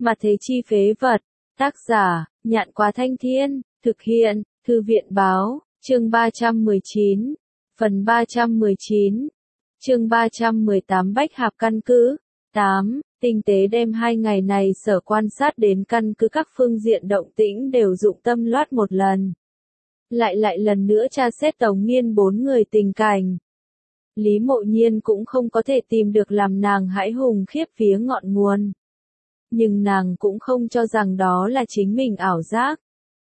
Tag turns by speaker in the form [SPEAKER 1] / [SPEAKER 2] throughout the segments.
[SPEAKER 1] Mà thế chi phế vật. Tác giả, Nhạn Quá Thanh Thiên, thực hiện, Thư viện báo, chương 319, phần 319, chương 318 Bách Hạp căn cứ. 8. Tinh tế đem 2 ngày này sở quan sát đến căn cứ các phương diện động tĩnh đều dụng tâm loát một lần. Lại lần nữa tra xét Tống Nghiên 4 người tình cảnh. Lý Mộ Nhiên cũng không có thể tìm được làm nàng hãi hùng khiếp vía ngọn nguồn. Nhưng nàng cũng không cho rằng đó là chính mình ảo giác.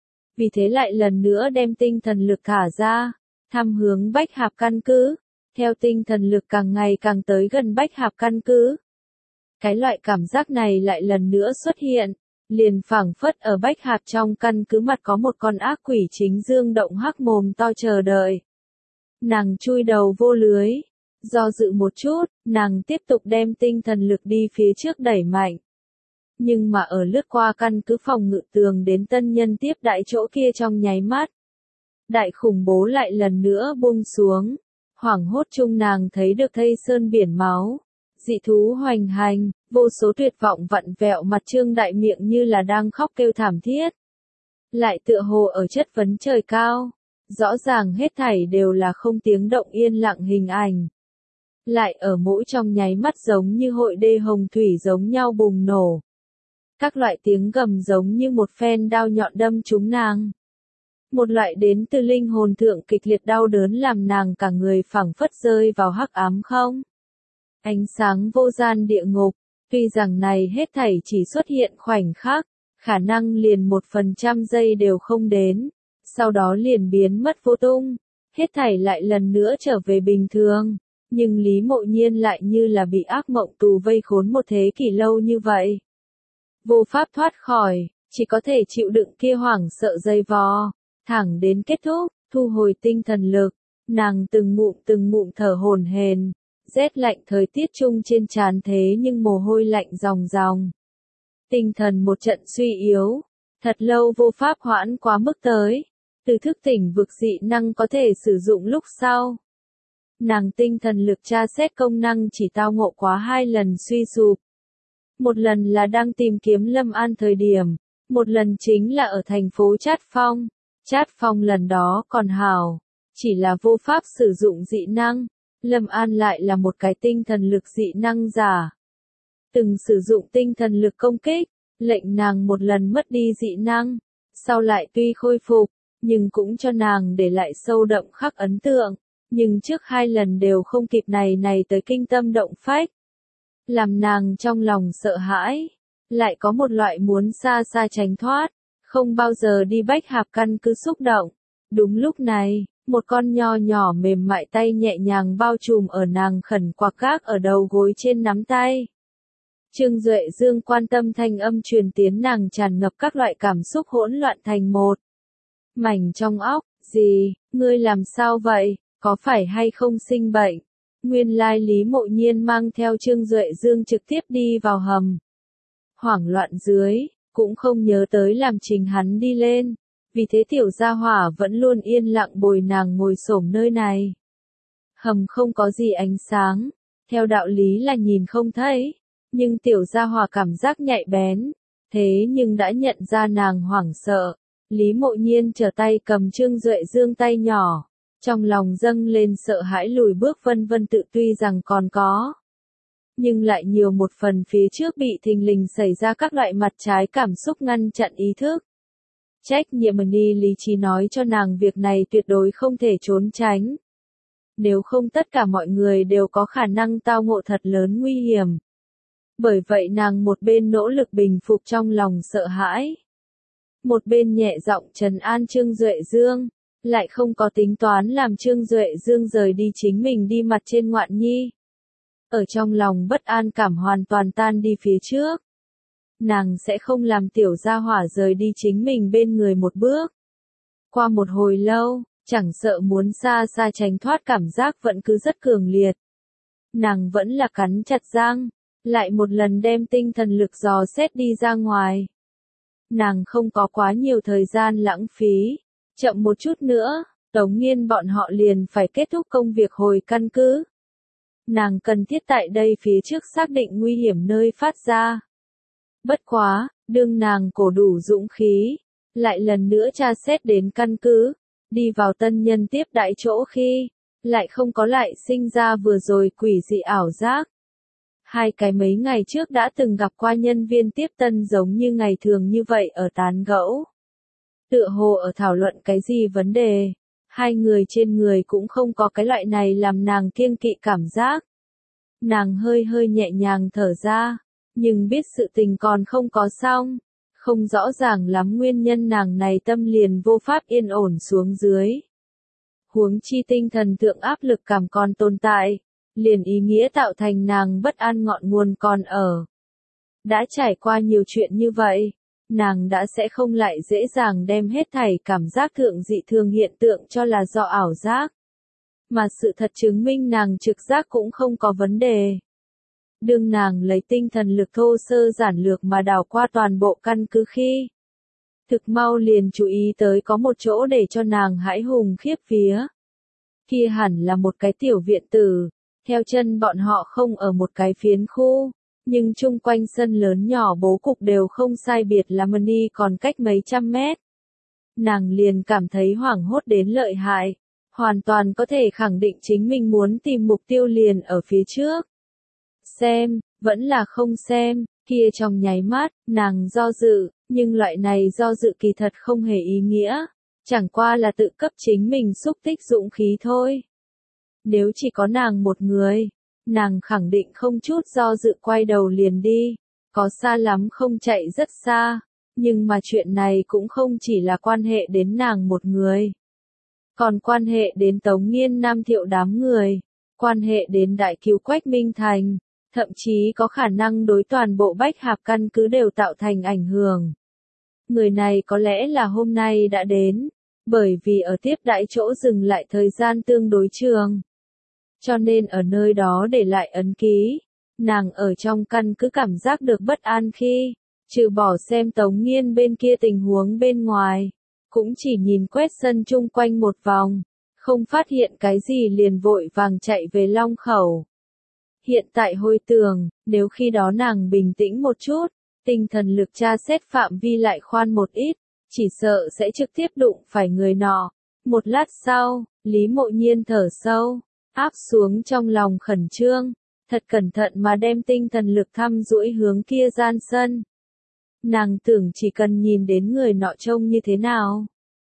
[SPEAKER 1] Vì thế lại lần nữa đem tinh thần lực thả ra, thăm hướng Bách Hạp căn cứ. Theo tinh thần lực càng ngày càng tới gần Bách Hạp căn cứ. Cái loại cảm giác này lại lần nữa xuất hiện, liền phảng phất ở Bách Hạp trong căn cứ mặt có một con ác quỷ chính dương động hắc mồm to chờ đợi. Nàng chui đầu vô lưới, do dự một chút, nàng tiếp tục đem tinh thần lực đi phía trước đẩy mạnh. Nhưng mà ở lướt qua căn cứ phòng ngự tường đến tân nhân tiếp đại chỗ kia trong nháy mắt. Đại khủng bố lại lần nữa buông xuống, hoảng hốt chung nàng thấy được thây sơn biển máu. Dị thú hoành hành, vô số tuyệt vọng vặn vẹo mặt trương đại miệng như là đang khóc kêu thảm thiết. Lại tựa hồ ở chất vấn trời cao, rõ ràng hết thảy đều là không tiếng động yên lặng hình ảnh. Lại ở mỗi trong nháy mắt giống như hội đê hồng thủy giống nhau bùng nổ. Các loại tiếng gầm giống như một phen đao nhọn đâm trúng nàng. Một loại đến từ linh hồn thượng kịch liệt đau đớn làm nàng cả người phảng phất rơi vào hắc ám không. Ánh sáng vô gian địa ngục, tuy rằng này hết thảy chỉ xuất hiện khoảnh khắc, khả năng liền 1% giây đều không đến, sau đó liền biến mất vô tung, hết thảy lại lần nữa trở về bình thường, nhưng Lý Mộ Nhiên lại như là bị ác mộng tù vây khốn một thế kỷ lâu như vậy. Vô pháp thoát khỏi, chỉ có thể chịu đựng kia hoảng sợ dây vò, thẳng đến kết thúc, thu hồi tinh thần lực, nàng từng ngụm thở hổn hển. Rét lạnh thời tiết chung trên trán thế nhưng mồ hôi lạnh ròng ròng. Tinh thần một trận suy yếu, thật lâu vô pháp hoãn quá mức tới, từ thức tỉnh vực dị năng có thể sử dụng lúc sau. Nàng tinh thần lực tra xét công năng chỉ tao ngộ quá 2 lần suy sụp. Một lần là đang tìm kiếm Lâm An thời điểm, một lần chính là ở thành phố Trát Phong. Trát Phong lần đó còn hảo, chỉ là vô pháp sử dụng dị năng. Lâm An lại là một cái tinh thần lực dị năng giả. Từng sử dụng tinh thần lực công kích, lệnh nàng một lần mất đi dị năng, sau lại tuy khôi phục, nhưng cũng cho nàng để lại sâu đậm khắc ấn tượng, nhưng trước 2 lần đều không kịp này tới kinh tâm động phách. Làm nàng trong lòng sợ hãi, lại có một loại muốn xa xa tránh thoát, không bao giờ đi Bách Hạp căn cứ xúc động. Đúng lúc này, một con nho nhỏ mềm mại tay nhẹ nhàng bao trùm ở nàng khẩn quạc gác ở đầu gối trên nắm tay. Trương Duệ Dương quan tâm thanh âm truyền tiến nàng tràn ngập các loại cảm xúc hỗn loạn thành một mảnh trong óc. Gì, ngươi làm sao vậy, có phải hay không sinh bệnh? Nguyên lai Lý Mộ Nhiên mang theo Trương Duệ Dương trực tiếp đi vào hầm. Hoảng loạn dưới, cũng không nhớ tới làm trình hắn đi lên. Vì thế tiểu gia hỏa vẫn luôn yên lặng bồi nàng ngồi xổm nơi này. Hầm không có gì ánh sáng, theo đạo lý là nhìn không thấy, nhưng tiểu gia hỏa cảm giác nhạy bén, thế nhưng đã nhận ra nàng hoảng sợ. Lý Mộ Nhiên trở tay cầm Trương Duệ Dương tay nhỏ, trong lòng dâng lên sợ hãi lùi bước vân vân tự tuy rằng còn có. Nhưng lại nhiều một phần phía trước bị thình lình xảy ra các loại mặt trái cảm xúc ngăn chặn ý thức. Trách nhiệm ni lý trí nói cho nàng việc này tuyệt đối không thể trốn tránh. Nếu không tất cả mọi người đều có khả năng tao ngộ thật lớn nguy hiểm. Bởi vậy nàng một bên nỗ lực bình phục trong lòng sợ hãi. Một bên nhẹ giọng trấn an Trương Duệ Dương, lại không có tính toán làm Trương Duệ Dương rời đi chính mình đi mặt trên ngoạn nhi. Ở trong lòng bất an cảm hoàn toàn tan đi phía trước. Nàng sẽ không làm tiểu gia hỏa rời đi chính mình bên người một bước. Qua một hồi lâu, chẳng sợ muốn xa xa tránh thoát cảm giác vẫn cứ rất cường liệt. Nàng vẫn là cắn chặt răng, lại một lần đem tinh thần lực dò xét đi ra ngoài. Nàng không có quá nhiều thời gian lãng phí, chậm một chút nữa, Tống Nghiên bọn họ liền phải kết thúc công việc hồi căn cứ. Nàng cần thiết tại đây phía trước xác định nguy hiểm nơi phát ra. Bất quá, đương nàng cổ đủ dũng khí, lại lần nữa tra xét đến căn cứ, đi vào tân nhân tiếp đãi chỗ khi, lại không có lại sinh ra vừa rồi quỷ dị ảo giác. Hai cái mấy ngày trước đã từng gặp qua nhân viên tiếp tân giống như ngày thường như vậy ở tán gẫu. Tựa hồ ở thảo luận cái gì vấn đề, hai người trên người cũng không có cái loại này làm nàng kiêng kỵ cảm giác. Nàng hơi hơi nhẹ nhàng thở ra, nhưng biết sự tình còn không có xong, không rõ ràng lắm nguyên nhân nàng này tâm liền vô pháp yên ổn xuống dưới. Huống chi tinh thần thượng áp lực cảm còn tồn tại, liền ý nghĩa tạo thành nàng bất an ngọn nguồn còn ở. Đã trải qua nhiều chuyện như vậy, nàng đã sẽ không lại dễ dàng đem hết thảy cảm giác thượng dị thường hiện tượng cho là do ảo giác. Mà sự thật chứng minh nàng trực giác cũng không có vấn đề. Đương nàng lấy tinh thần lực thô sơ giản lược mà đảo qua toàn bộ căn cứ khi. Thực mau liền chú ý tới có một chỗ để cho nàng hãi hùng khiếp vía. Kia hẳn là một cái tiểu viện tử, theo chân bọn họ không ở một cái phiến khu, nhưng chung quanh sân lớn nhỏ bố cục đều không sai biệt là Mani còn cách mấy trăm mét. Nàng liền cảm thấy hoảng hốt đến lợi hại, hoàn toàn có thể khẳng định chính mình muốn tìm mục tiêu liền ở phía trước. Xem, vẫn là không xem, kia trong nháy mắt, nàng do dự, nhưng loại này do dự kỳ thật không hề ý nghĩa, chẳng qua là tự cấp chính mình xúc tích dũng khí thôi. Nếu chỉ có nàng một người, nàng khẳng định không chút do dự quay đầu liền đi, có xa lắm không chạy rất xa, nhưng mà chuyện này cũng không chỉ là quan hệ đến nàng một người, còn quan hệ đến Tống Nghiên Nam Thiệu đám người, quan hệ đến Đại Cứu Quách Minh Thành, thậm chí có khả năng đối toàn bộ Bách Hạp căn cứ đều tạo thành ảnh hưởng. Người này có lẽ là hôm nay đã đến, bởi vì ở tiếp đãi chỗ dừng lại thời gian tương đối trường. Cho nên ở nơi đó để lại ấn ký, nàng ở trong căn cứ cảm giác được bất an khi, trừ bỏ xem Tống Nghiên bên kia tình huống bên ngoài, cũng chỉ nhìn quét sân chung quanh một vòng, không phát hiện cái gì liền vội vàng chạy về Long Khẩu. Hiện tại hồi tưởng, nếu khi đó nàng bình tĩnh một chút, tinh thần lực tra xét phạm vi lại khoan một ít, chỉ sợ sẽ trực tiếp đụng phải người nọ. Một lát sau, Lý Mộ Nhiên thở sâu, áp xuống trong lòng khẩn trương, thật cẩn thận mà đem tinh thần lực thăm duỗi hướng kia gian sân. Nàng tưởng chỉ cần nhìn đến người nọ trông như thế nào,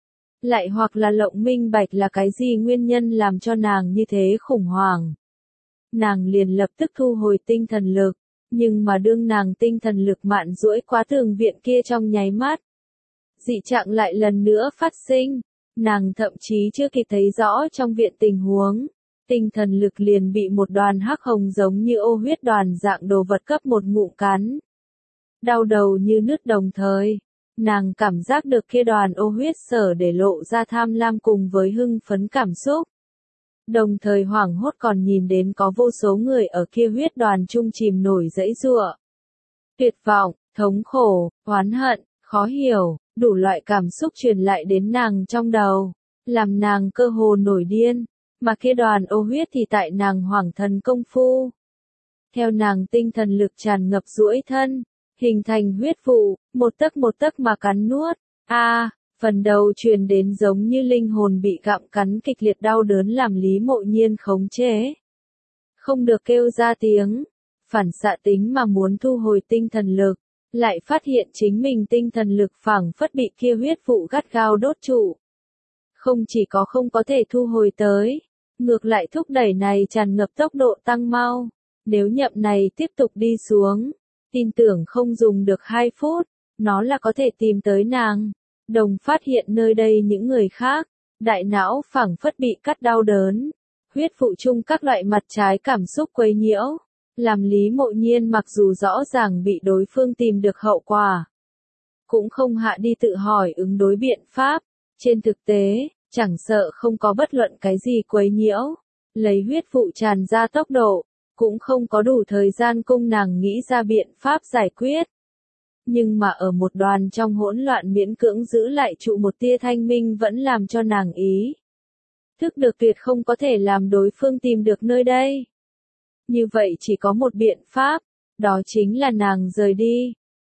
[SPEAKER 1] lại hoặc là lộng minh bạch là cái gì nguyên nhân làm cho nàng như thế khủng hoảng. Nàng liền lập tức thu hồi tinh thần lực, nhưng mà đương nàng tinh thần lực mạn duỗi qua tường viện kia trong nháy mắt. Dị trạng lại lần nữa phát sinh, nàng thậm chí chưa kịp thấy rõ trong viện tình huống. Tinh thần lực liền bị một đoàn hắc hồng giống như ô huyết đoàn dạng đồ vật cấp một ngụm cắn. Đau đầu như nứt đồng thời, nàng cảm giác được kia đoàn ô huyết sở để lộ ra tham lam cùng với hưng phấn cảm xúc. Đồng thời hoảng hốt còn nhìn đến có vô số người ở kia huyết đoàn chung chìm nổi dãy giụa. Tuyệt vọng, thống khổ, oán hận, khó hiểu, đủ loại cảm xúc truyền lại đến nàng trong đầu, làm nàng cơ hồ nổi điên, mà kia đoàn ô huyết thì tại nàng hoảng thần công phu. Theo nàng tinh thần lực tràn ngập duỗi thân, hình thành huyết vụ, một tấc mà cắn nuốt. Phần đầu truyền đến giống như linh hồn bị gặm cắn kịch liệt đau đớn làm Lý Mộ Nhiên khống chế. Không được kêu ra tiếng, phản xạ tính mà muốn thu hồi tinh thần lực, lại phát hiện chính mình tinh thần lực phảng phất bị kia huyết vụ gắt gao đốt trụ. Không chỉ có không có thể thu hồi tới, ngược lại thúc đẩy này tràn ngập tốc độ tăng mau. Nếu nhậm này tiếp tục đi xuống, tin tưởng không dùng được 2 phút, nó là có thể tìm tới nàng. Đồng phát hiện nơi đây những người khác, đại não phảng phất bị cắt đau đớn, huyết vụ chung các loại mặt trái cảm xúc quấy nhiễu, làm Lý Mộ Nhiên mặc dù rõ ràng bị đối phương tìm được hậu quả, cũng không hạ đi tự hỏi ứng đối biện pháp. Trên thực tế, chẳng sợ không có bất luận cái gì quấy nhiễu, lấy huyết vụ tràn ra tốc độ, cũng không có đủ thời gian cung nàng nghĩ ra biện pháp giải quyết. Nhưng mà ở một đoàn trong hỗn loạn miễn cưỡng giữ lại trụ một tia thanh minh vẫn làm cho nàng ý thức được tuyệt không có thể làm đối phương tìm được nơi đây. Như vậy chỉ có một biện pháp, đó chính là nàng rời đi.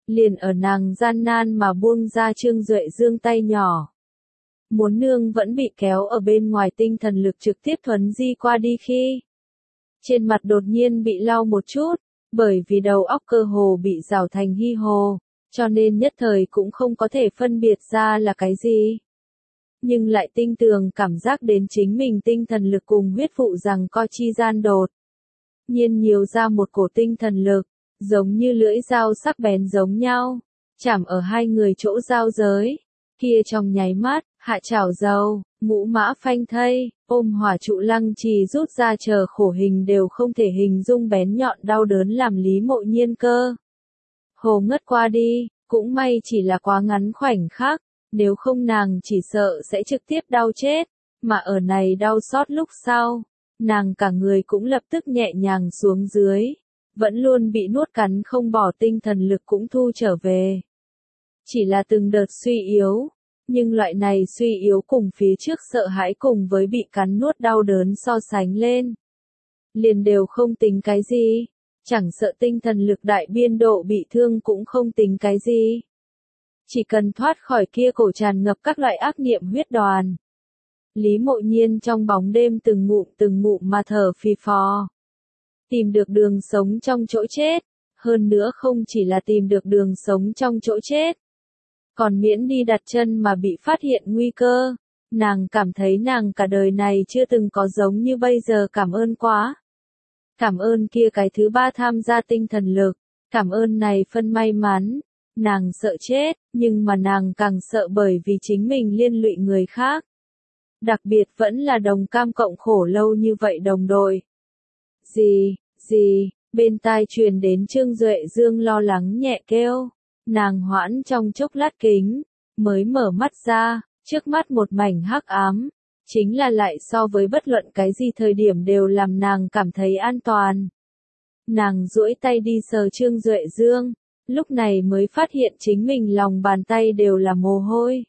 [SPEAKER 1] liền ở nàng gian nan mà buông ra Trương Duệ Dương tay nhỏ. Muốn nương vẫn bị kéo ở bên ngoài, tinh thần lực trực tiếp thuấn di qua đi khi trên mặt đột nhiên bị lau một chút, bởi vì đầu óc cơ hồ bị rào thành hy hồ, cho nên nhất thời cũng không có thể phân biệt ra là cái gì. Nhưng lại tinh tường cảm giác đến chính mình tinh thần lực cùng huyết vụ rằng co chi gian đột nhiên nhiều ra một cổ tinh thần lực, giống như lưỡi dao sắc bén giống nhau, chạm ở hai người chỗ giao giới. Kia trong nháy mắt, hạ chảo dầu, ngũ mã phanh thây, ôm hỏa trụ lăng trì rút ra chờ khổ hình đều không thể hình dung bén nhọn đau đớn làm Lý Mộ Nhiên cơ hồ ngất qua đi, cũng may chỉ là quá ngắn khoảnh khắc, nếu không nàng chỉ sợ sẽ trực tiếp đau chết, mà ở này đau xót lúc sau, nàng cả người cũng lập tức nhẹ nhàng xuống dưới, vẫn luôn bị nuốt cắn không bỏ tinh thần lực cũng thu trở về. Chỉ là từng đợt suy yếu, nhưng loại này suy yếu cùng phía trước sợ hãi cùng với bị cắn nuốt đau đớn so sánh lên, liền đều không tính cái gì, chẳng sợ tinh thần lực đại biên độ bị thương cũng không tính cái gì. Chỉ cần thoát khỏi kia cổ tràn ngập các loại ác niệm huyết đoàn. Lý Mộ Nhiên trong bóng đêm từng ngụm mà thở phì phò. Tìm được đường sống trong chỗ chết, hơn nữa không chỉ là tìm được đường sống trong chỗ chết, còn miễn đi đặt chân mà bị phát hiện nguy cơ. Nàng cảm thấy nàng cả đời này chưa từng có giống như bây giờ cảm ơn quá. Cảm ơn kia cái thứ ba tham gia tinh thần lực, cảm ơn này phân may mắn. Nàng sợ chết, nhưng mà nàng càng sợ bởi vì chính mình liên lụy người khác. Đặc biệt vẫn là đồng cam cộng khổ lâu như vậy đồng đội. Gì, bên tai truyền đến Trương Duệ Dương lo lắng nhẹ kêu. Nàng hoãn trong chốc lát kính, mới mở mắt ra, trước mắt một mảnh hắc ám. Chính là lại so với bất luận cái gì thời điểm đều làm nàng cảm thấy an toàn. Nàng duỗi tay đi sờ Trương Duệ Dương, lúc này mới phát hiện chính mình lòng bàn tay đều là mồ hôi.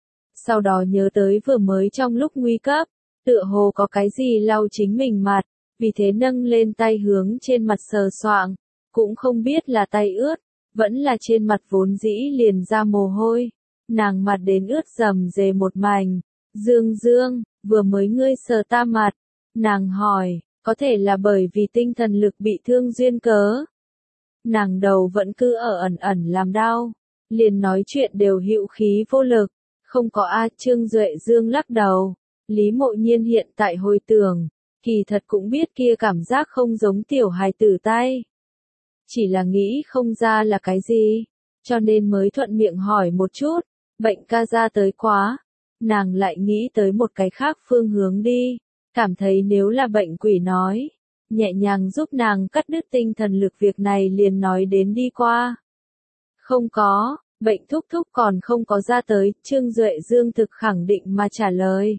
[SPEAKER 1] Sau đó nhớ tới vừa mới trong lúc nguy cấp, tựa hồ có cái gì lau chính mình mặt, vì thế nâng lên tay hướng trên mặt sờ soạng, cũng không biết là tay ướt, vẫn là trên mặt vốn dĩ liền ra mồ hôi. Nàng mặt đến ướt rầm rề một mảnh. Dương, vừa mới ngươi sờ ta mặt. Nàng hỏi, có thể là bởi vì tinh thần lực bị thương duyên cớ. Nàng đầu vẫn cứ ở ẩn làm đau, liền nói chuyện đều hữu khí vô lực. Không có Trương Duệ Dương lắc đầu. Lý Mộ Nhiên hiện tại hồi tưởng, kỳ thật cũng biết kia cảm giác không giống tiểu hài tử tay. Chỉ là nghĩ không ra là cái gì, cho nên mới thuận miệng hỏi một chút, bệnh ca ra tới quá. Nàng lại nghĩ tới một cái khác phương hướng đi, cảm thấy nếu là bệnh quỷ nói, nhẹ nhàng giúp nàng cắt đứt tinh thần lực việc này liền nói đến đi qua. Không có, bệnh thúc còn không có ra tới, Trương Duệ Dương thực khẳng định mà trả lời.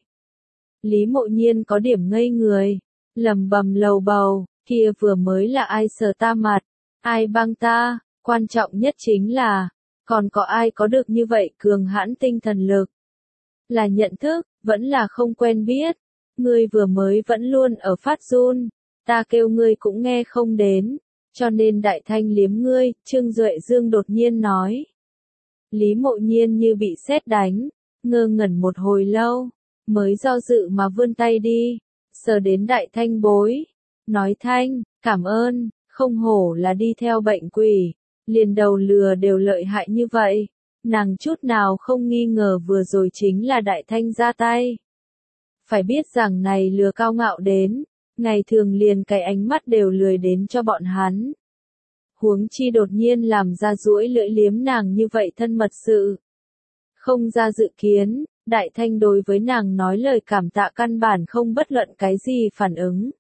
[SPEAKER 1] Lý Mộ Nhiên có điểm ngây người, lầm bầm lầu bầu, kia vừa mới là ai sờ ta mặt, ai băng ta, quan trọng nhất chính là, còn có ai có được như vậy cường hãn tinh thần lực. Là nhận thức, vẫn là không quen biết, ngươi vừa mới vẫn luôn ở phát run, ta kêu ngươi cũng nghe không đến, cho nên đại thanh liếm ngươi, Trương Duệ Dương đột nhiên nói. Lý Mộ Nhiên như bị sét đánh, ngơ ngẩn một hồi lâu, mới do dự mà vươn tay đi, sờ đến đại thanh bối, nói thanh, cảm ơn, không hổ là đi theo bệnh quỷ, liền đầu lừa đều lợi hại như vậy. Nàng chút nào không nghi ngờ vừa rồi chính là đại thanh ra tay. Phải biết rằng này lừa cao ngạo đến, ngày thường liền cái ánh mắt đều lười đến cho bọn hắn. Huống chi đột nhiên làm ra duỗi lưỡi liếm nàng như vậy thân mật sự. Không ra dự kiến, đại thanh đối với nàng nói lời cảm tạ căn bản không bất luận cái gì phản ứng.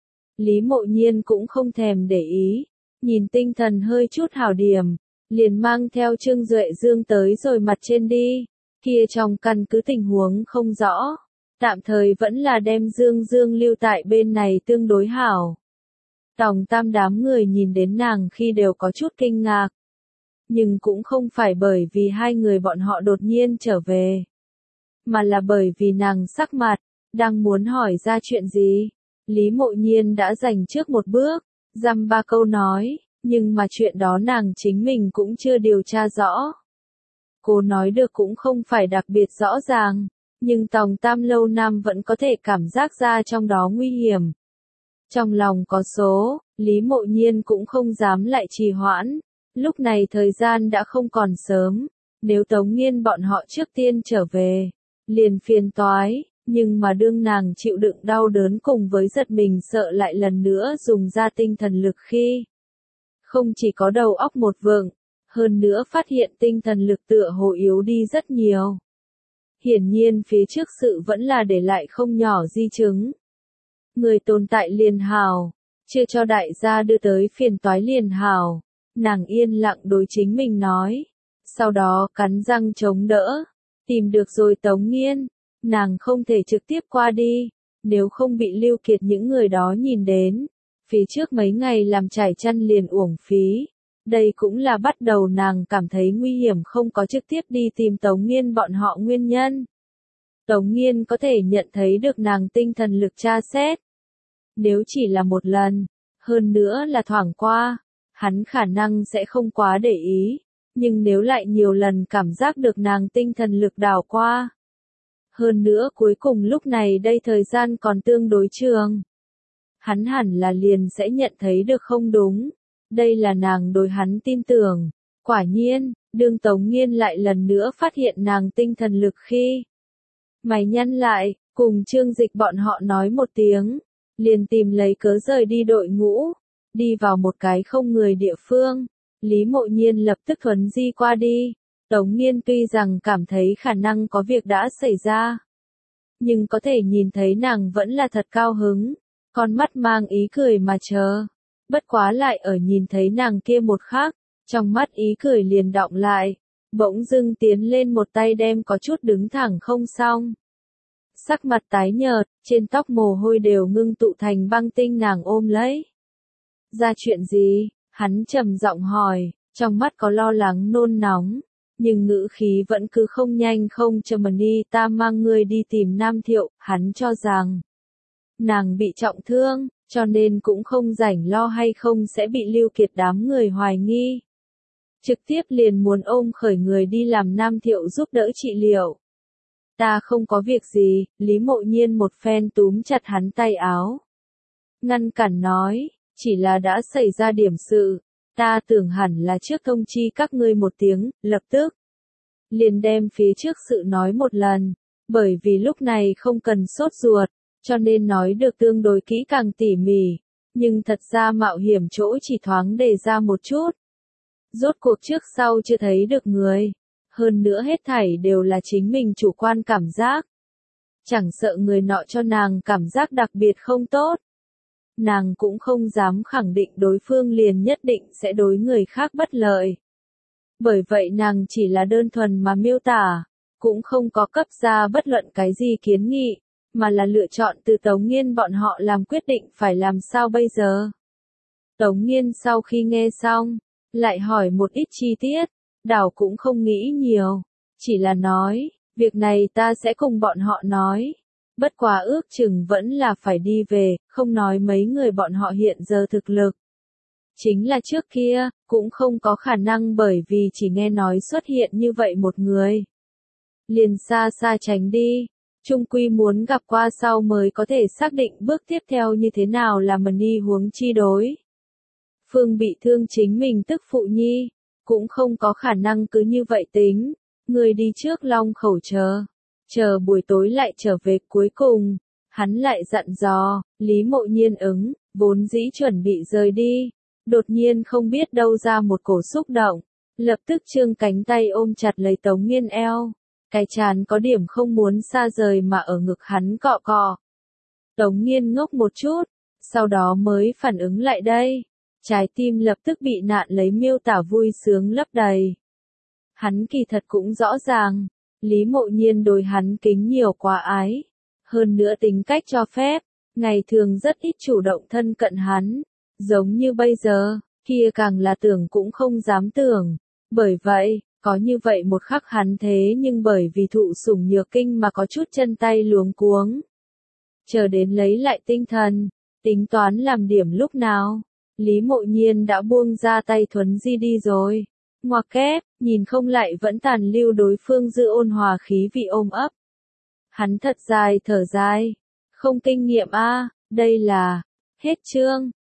[SPEAKER 1] Lý Mộ Nhiên cũng không thèm để ý, nhìn tinh thần hơi chút hảo điểm. Liền mang theo Trương Duệ Dương tới rồi mặt trên đi, kia trong căn cứ tình huống không rõ, tạm thời vẫn là đem Dương lưu tại bên này tương đối hảo. Tòng tam đám người nhìn đến nàng khi đều có chút kinh ngạc, nhưng cũng không phải bởi vì hai người bọn họ đột nhiên trở về, mà là bởi vì nàng sắc mặt, đang muốn hỏi ra chuyện gì. Lý Mộ Nhiên đã giành trước một bước, dăm ba câu nói. nhưng mà chuyện đó nàng chính mình cũng chưa điều tra rõ. Cô nói được cũng không phải đặc biệt rõ ràng, nhưng Tòng Tam lâu năm vẫn có thể cảm giác ra trong đó nguy hiểm. Trong lòng có số, Lý Mộ Nhiên cũng không dám lại trì hoãn. Lúc này thời gian đã không còn sớm, nếu Tống Nghiên bọn họ trước tiên trở về, liền phiền toái, nhưng mà đương nàng chịu đựng đau đớn cùng với giật mình sợ lại lần nữa dùng ra tinh thần lực khi không chỉ có đầu óc một vượng, hơn nữa phát hiện tinh thần lực tựa hồ yếu đi rất nhiều. Hiển nhiên phía trước sự vẫn là để lại không nhỏ di chứng. Người tồn tại liền hào, chưa cho đại gia đưa tới phiền toái liền hào, nàng yên lặng đối chính mình nói. Sau đó cắn răng chống đỡ, tìm được rồi Tống Nghiên, nàng không thể trực tiếp qua đi, nếu không bị Lưu Kiệt những người đó nhìn đến. Phía trước mấy ngày làm trải chăn liền uổng phí, đây cũng là bắt đầu nàng cảm thấy nguy hiểm không có trực tiếp đi tìm Tống Nghiên bọn họ nguyên nhân. Tống Nghiên có thể nhận thấy được nàng tinh thần lực tra xét. Nếu chỉ là một lần, hơn nữa là thoảng qua, hắn khả năng sẽ không quá để ý, nhưng nếu lại nhiều lần cảm giác được nàng tinh thần lực đảo qua. Hơn nữa cuối cùng lúc này đây thời gian còn tương đối trường. Hắn hẳn là liền sẽ nhận thấy được không đúng. Đây là nàng đối hắn tin tưởng. Quả nhiên, đương Tống Nghiên lại lần nữa phát hiện nàng tinh thần lực khi mày nhăn lại, cùng Trương Dịch bọn họ nói một tiếng, liền tìm lấy cớ rời đi đội ngũ, đi vào một cái không người địa phương. Lý Mộ Nhiên lập tức thuấn di qua đi. Tống Nghiên tuy rằng cảm thấy khả năng có việc đã xảy ra, nhưng có thể nhìn thấy nàng vẫn là thật cao hứng, con mắt mang ý cười mà chờ. Bất quá lại ở nhìn thấy nàng kia một khắc, trong mắt ý cười liền đọng lại, bỗng dưng tiến lên một tay đem có chút đứng thẳng không xong. Sắc mặt tái nhợt, trên tóc mồ hôi đều ngưng tụ thành băng tinh nàng ôm lấy. Ra chuyện gì? Hắn trầm giọng hỏi, trong mắt có lo lắng nôn nóng, nhưng ngữ khí vẫn cứ không nhanh không chậm. Đi, ta mang ngươi đi tìm Nam Thiệu. Hắn cho rằng nàng bị trọng thương, cho nên cũng không rảnh lo hay không sẽ bị Lưu Kiệt đám người hoài nghi. Trực tiếp liền muốn ôm khởi người đi làm Nam Thiệu giúp đỡ trị liệu. Ta không có việc gì. Lý Mộ Nhiên một phen túm chặt hắn tay áo, ngăn cản nói, chỉ là đã xảy ra điểm sự, ta tưởng hẳn là trước thông chi các ngươi một tiếng. Lập tức liền đem phía trước sự nói một lần, bởi vì lúc này không cần sốt ruột, cho nên nói được tương đối kỹ càng tỉ mỉ, nhưng thật ra mạo hiểm chỗ chỉ thoáng đề ra một chút. Rốt cuộc trước sau chưa thấy được người, hơn nữa hết thảy đều là chính mình chủ quan cảm giác. Chẳng sợ người nọ cho nàng cảm giác đặc biệt không tốt, nàng cũng không dám khẳng định đối phương liền nhất định sẽ đối người khác bất lợi. Bởi vậy nàng chỉ là đơn thuần mà miêu tả, cũng không có cấp ra bất luận cái gì kiến nghị, mà là lựa chọn từ Tống Nghiên bọn họ làm quyết định phải làm sao bây giờ. Tống Nghiên sau khi nghe xong, lại hỏi một ít chi tiết, đảo cũng không nghĩ nhiều, chỉ là nói, việc này ta sẽ cùng bọn họ nói. Bất quá ước chừng vẫn là phải đi về, không nói mấy người bọn họ hiện giờ thực lực. Chính là trước kia, cũng không có khả năng bởi vì chỉ nghe nói xuất hiện như vậy một người. Liền xa xa tránh đi, chung quy muốn gặp qua sau mới có thể xác định bước tiếp theo như thế nào là đi huống chi đối. Phương bị thương chính mình tức phụ nhi, cũng không có khả năng cứ như vậy tính, người đi trước Long Khẩu chờ buổi tối lại trở về. Cuối cùng, hắn lại dặn dò. Lý Mộ Nhiên ứng, vốn dĩ chuẩn bị rời đi, đột nhiên không biết đâu ra một cổ xúc động, lập tức trương cánh tay ôm chặt lấy Tống Nghiên eo, cái trán có điểm không muốn xa rời mà ở ngực hắn cọ cọ. Tống Nghiên ngốc một chút, sau đó mới phản ứng lại đây, trái tim lập tức bị nạn lấy miêu tả vui sướng lấp đầy. Hắn kỳ thật cũng rõ ràng, Lý Mộ Nhiên đối hắn kính nhiều quá ái, hơn nữa tính cách cho phép, ngày thường rất ít chủ động thân cận hắn, giống như bây giờ, kia càng là tưởng cũng không dám tưởng. Bởi vậy, có như vậy một khắc hắn thế nhưng bởi vì thụ sủng nhược kinh mà có chút chân tay luống cuống. Chờ đến lấy lại tinh thần, tính toán làm điểm lúc nào, Lý Mộ Nhiên đã buông ra tay Thuấn Di đi rồi. Ngoặc kép, nhìn không lại vẫn tàn lưu đối phương giữ ôn hòa khí vị ôm ấp. Hắn thật dài thở dài. Không kinh nghiệm a, đây là, hết chương.